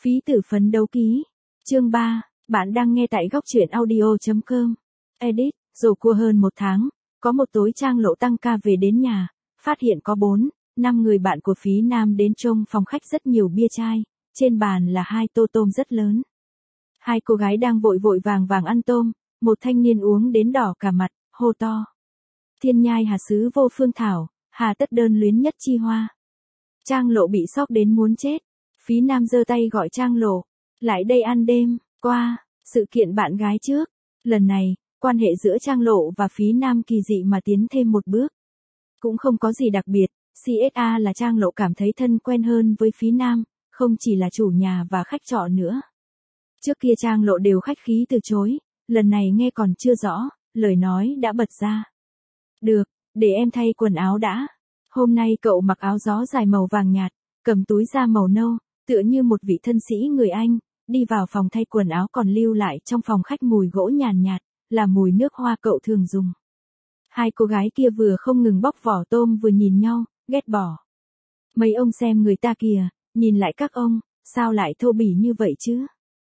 Phí tử phấn đấu ký. Chương 3, bạn đang nghe tại góc truyện audio.com. Edit, rồi qua hơn một tháng, có một tối Trang Lộ tăng ca về đến nhà, phát hiện có 4-5 người bạn của Phí Nam đến trông phòng khách rất nhiều bia chai, trên bàn là 2 tô tôm rất lớn. 2 cô gái đang vội vội vàng vàng ăn tôm, một thanh niên uống đến đỏ cả mặt, hô to. Thiên nhai hà sứ vô phương thảo, hà tất đơn luyến nhất chi hoa. Trang Lộ bị sốc đến muốn chết. Phí Nam giơ tay gọi Trang Lộ, lại đây ăn đêm, qua, sự kiện bạn gái trước. Lần này, quan hệ giữa Trang Lộ và Phí Nam kỳ dị mà tiến thêm một bước. Cũng không có gì đặc biệt, CSA là Trang Lộ cảm thấy thân quen hơn với Phí Nam, không chỉ là chủ nhà và khách trọ nữa. Trước kia Trang Lộ đều khách khí từ chối, lần này nghe còn chưa rõ, lời nói đã bật ra. Được, để em thay quần áo đã. Hôm nay cậu mặc áo gió dài màu vàng nhạt, cầm túi da màu nâu, tựa như một vị thân sĩ người Anh, đi vào phòng thay quần áo còn lưu lại trong phòng khách mùi gỗ nhàn nhạt, là mùi nước hoa cậu thường dùng. 2 cô gái kia vừa không ngừng bóc vỏ tôm vừa nhìn nhau, ghét bỏ. Mấy ông xem người ta kìa, nhìn lại các ông, sao lại thô bỉ như vậy chứ?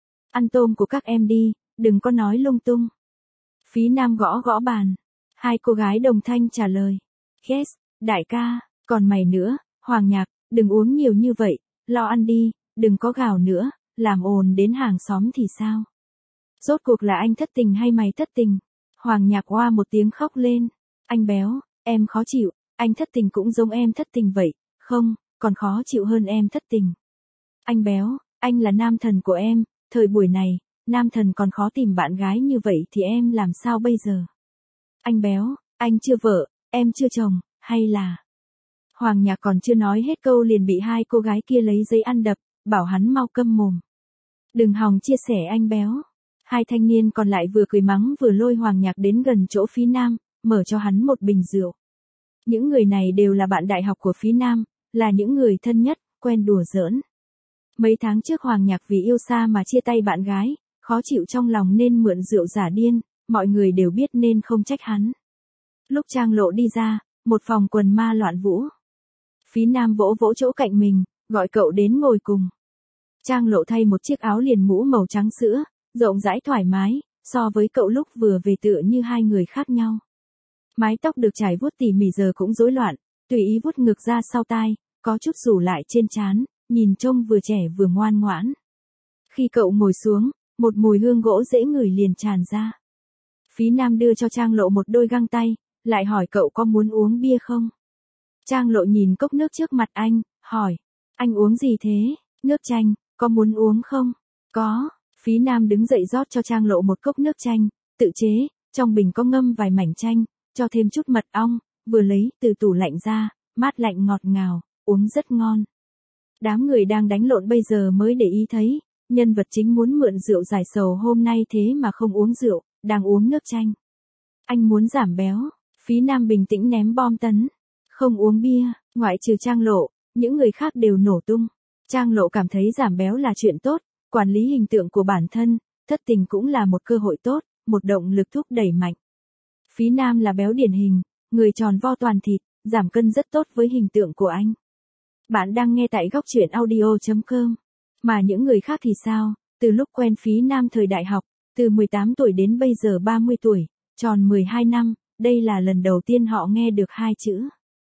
Ăn tôm của các em đi, đừng có nói lung tung. Phí Nam gõ gõ bàn. 2 cô gái đồng thanh trả lời. Yes, đại ca, còn mày nữa, Hoàng Nhạc, đừng uống nhiều như vậy, lo ăn đi, đừng có gào nữa, làm ồn đến hàng xóm thì sao? Rốt cuộc là anh thất tình hay mày thất tình? Hoàng Nhạc oa một tiếng khóc lên. Anh béo, em khó chịu, anh thất tình cũng giống em thất tình vậy, không, còn khó chịu hơn em thất tình. Anh béo, anh là nam thần của em, thời buổi này, nam thần còn khó tìm bạn gái như vậy thì em làm sao bây giờ? Anh béo, anh chưa vợ, em chưa chồng, hay là... Hoàng Nhạc còn chưa nói hết câu liền bị 2 cô gái kia lấy giấy ăn đập, bảo hắn mau câm mồm. Đừng hòng chia sẻ anh béo. 2 thanh niên còn lại vừa cười mắng vừa lôi Hoàng Nhạc đến gần chỗ Phí Nam, mở cho hắn một bình rượu. Những người này đều là bạn đại học của Phí Nam, là những người thân nhất, quen đùa giỡn. Mấy tháng trước Hoàng Nhạc vì yêu xa mà chia tay bạn gái, khó chịu trong lòng nên mượn rượu giả điên, mọi người đều biết nên không trách hắn. Lúc Trang Lộ đi ra, một phòng quần ma loạn vũ. Phí Nam vỗ vỗ chỗ cạnh mình, gọi cậu đến ngồi cùng. Trang Lộ thay một chiếc áo liền mũ màu trắng sữa, rộng rãi thoải mái, so với cậu lúc vừa về tựa như 2 người khác nhau. Mái tóc được trải vuốt tỉ mỉ giờ cũng rối loạn, tùy ý vuốt ngược ra sau tai, có chút rủ lại trên trán, nhìn trông vừa trẻ vừa ngoan ngoãn. Khi cậu ngồi xuống, một mùi hương gỗ dễ ngửi liền tràn ra. Phí Nam đưa cho Trang Lộ một đôi găng tay, lại hỏi cậu có muốn uống bia không? Trang Lộ nhìn cốc nước trước mặt anh, hỏi, anh uống gì thế? Nước chanh, có muốn uống không? Có. Phí Nam đứng dậy rót cho Trang Lộ một cốc nước chanh, tự chế, trong bình có ngâm vài mảnh chanh, cho thêm chút mật ong, vừa lấy từ tủ lạnh ra, mát lạnh ngọt ngào, uống rất ngon. Đám người đang đánh lộn bây giờ mới để ý thấy, nhân vật chính muốn mượn rượu giải sầu hôm nay thế mà không uống rượu, đang uống nước chanh. Anh muốn giảm béo. Phí Nam bình tĩnh ném bom tấn. Không uống bia, ngoại trừ Trang Lộ, những người khác đều nổ tung. Trang Lộ cảm thấy giảm béo là chuyện tốt, quản lý hình tượng của bản thân, thất tình cũng là một cơ hội tốt, một động lực thúc đẩy mạnh. Phí Nam là béo điển hình, người tròn vo toàn thịt, giảm cân rất tốt với hình tượng của anh. Bạn đang nghe tại góc truyện audio.com. Mà những người khác thì sao? Từ lúc quen Phí Nam thời đại học, từ 18 tuổi đến bây giờ 30 tuổi, tròn 12 năm, đây là lần đầu tiên họ nghe được 2 chữ.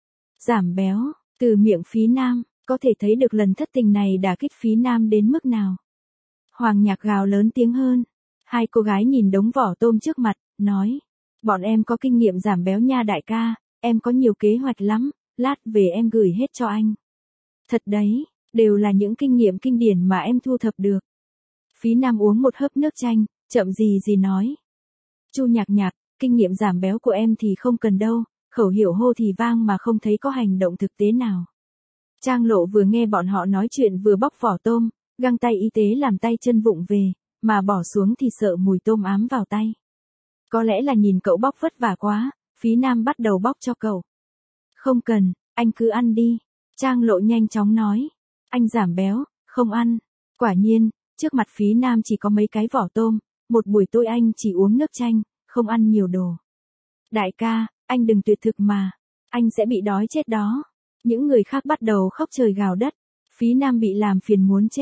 Giảm béo, từ miệng Phí Nam, có thể thấy được lần thất tình này đả kích Phí Nam đến mức nào. Hoàng Nhạc gào lớn tiếng hơn. 2 cô gái nhìn đống vỏ tôm trước mặt, nói. Bọn em có kinh nghiệm giảm béo nha đại ca, em có nhiều kế hoạch lắm, lát về em gửi hết cho anh. Thật đấy, đều là những kinh nghiệm kinh điển mà em thu thập được. Phí Nam uống một hớp nước chanh, chậm gì gì nói. Chu Nhạc Nhạc, kinh nghiệm giảm béo của em thì không cần đâu, khẩu hiệu hô thì vang mà không thấy có hành động thực tế nào. Trang Lộ vừa nghe bọn họ nói chuyện vừa bóc vỏ tôm, găng tay y tế làm tay chân vụng về, mà bỏ xuống thì sợ mùi tôm ám vào tay. Có lẽ là nhìn cậu bóc vất vả quá, Phí Nam bắt đầu bóc cho cậu. Không cần, anh cứ ăn đi. Trang Lộ nhanh chóng nói. Anh giảm béo, không ăn. Quả nhiên, trước mặt Phí Nam chỉ có mấy cái vỏ tôm, một buổi tối anh chỉ uống nước chanh, không ăn nhiều đồ. Đại ca, anh đừng tuyệt thực mà, anh sẽ bị đói chết đó. Những người khác bắt đầu khóc trời gào đất, Phí Nam bị làm phiền muốn chết.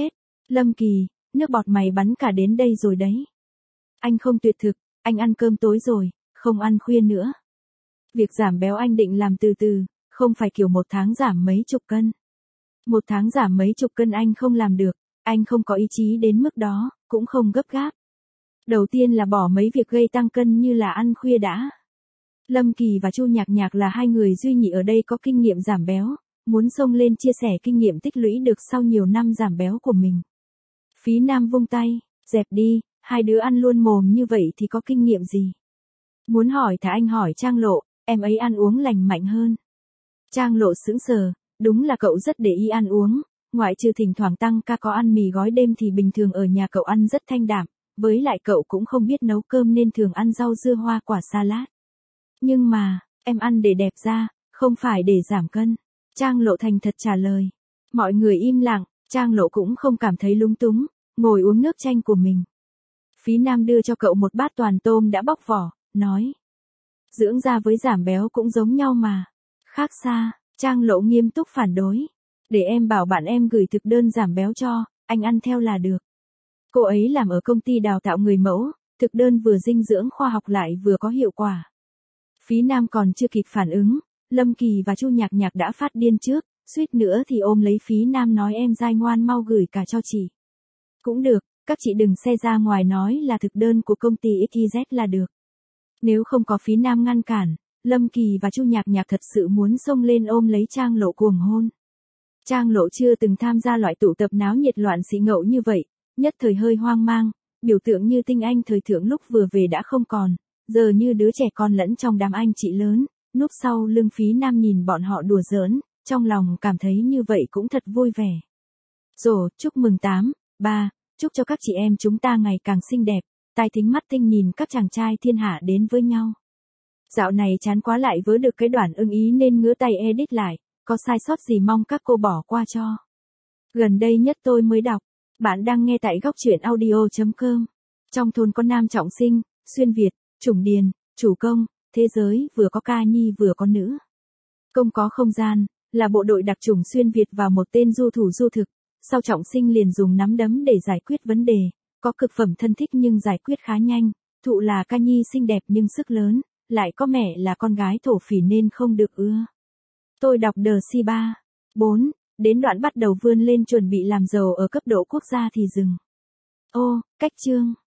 Lâm Kỳ, nước bọt mày bắn cả đến đây rồi đấy. Anh không tuyệt thực, anh ăn cơm tối rồi, không ăn khuya nữa. Việc giảm béo anh định làm từ từ, không phải kiểu một tháng giảm mấy chục cân. Một tháng giảm mấy chục cân anh không làm được, anh không có ý chí đến mức đó, cũng không gấp gáp. Đầu tiên là bỏ mấy việc gây tăng cân như là ăn khuya đã. Lâm Kỳ và Chu Nhạc Nhạc là hai người duy nhị ở đây có kinh nghiệm giảm béo, muốn xông lên chia sẻ kinh nghiệm tích lũy được sau nhiều năm giảm béo của mình. Phí Nam vung tay, dẹp đi, hai đứa ăn luôn mồm như vậy thì có kinh nghiệm gì. Muốn hỏi thả anh hỏi Trang Lộ, em ấy ăn uống lành mạnh hơn. Trang Lộ sững sờ, đúng là cậu rất để ý ăn uống, ngoại trừ thỉnh thoảng tăng ca có ăn mì gói đêm thì bình thường ở nhà cậu ăn rất thanh đạm, với lại cậu cũng không biết nấu cơm nên thường ăn rau dưa hoa quả salad. Nhưng mà, em ăn để đẹp da, không phải để giảm cân. Trang Lộ thành thật trả lời. Mọi người im lặng, Trang Lộ cũng không cảm thấy lung túng, ngồi uống nước chanh của mình. Phí Nam đưa cho cậu một bát toàn tôm đã bóc vỏ, nói. Dưỡng da với giảm béo cũng giống nhau mà. Khác xa, Trang Lộ nghiêm túc phản đối. Để em bảo bạn em gửi thực đơn giảm béo cho, anh ăn theo là được. Cô ấy làm ở công ty đào tạo người mẫu, thực đơn vừa dinh dưỡng khoa học lại vừa có hiệu quả. Phí Nam còn chưa kịp phản ứng, Lâm Kỳ và Chu Nhạc Nhạc đã phát điên trước, suýt nữa thì ôm lấy Phí Nam nói em dai ngoan mau gửi cả cho chị. Cũng được, các chị đừng xe ra ngoài nói là thực đơn của công ty XYZ là được. Nếu không có Phí Nam ngăn cản, Lâm Kỳ và Chu Nhạc Nhạc thật sự muốn xông lên ôm lấy Trang Lộ cuồng hôn. Trang Lộ chưa từng tham gia loại tụ tập náo nhiệt loạn xì ngậu như vậy, nhất thời hơi hoang mang, biểu tượng như tinh anh thời thượng lúc vừa về đã không còn, giờ như đứa trẻ con lẫn trong đám anh chị lớn, núp sau lưng Phí Nam nhìn bọn họ đùa giỡn, trong lòng cảm thấy như vậy cũng thật vui vẻ. Rồi, chúc mừng 8/3, chúc cho các chị em chúng ta ngày càng xinh đẹp, tai thính mắt tinh nhìn các chàng trai thiên hạ đến với nhau. Dạo này chán quá lại vớ được cái đoạn ưng ý nên ngứa tay edit lại, có sai sót gì mong các cô bỏ qua cho. Gần đây nhất tôi mới đọc, bạn đang nghe tại góc truyện audio.com. Trong thôn có nam trọng sinh, xuyên Việt, chủng điền, chủ công, thế giới vừa có ca nhi vừa có nữ. Công có không gian, là bộ đội đặc chủng xuyên Việt vào một tên du thủ du thực, sau trọng sinh liền dùng nắm đấm để giải quyết vấn đề, có cực phẩm thân thích nhưng giải quyết khá nhanh, thụ là ca nhi xinh đẹp nhưng sức lớn, lại có mẹ là con gái thổ phỉ nên không được ưa. Tôi đọc The C3/4, đến đoạn bắt đầu vươn lên chuẩn bị làm giàu ở cấp độ quốc gia thì dừng. Ô, cách chương.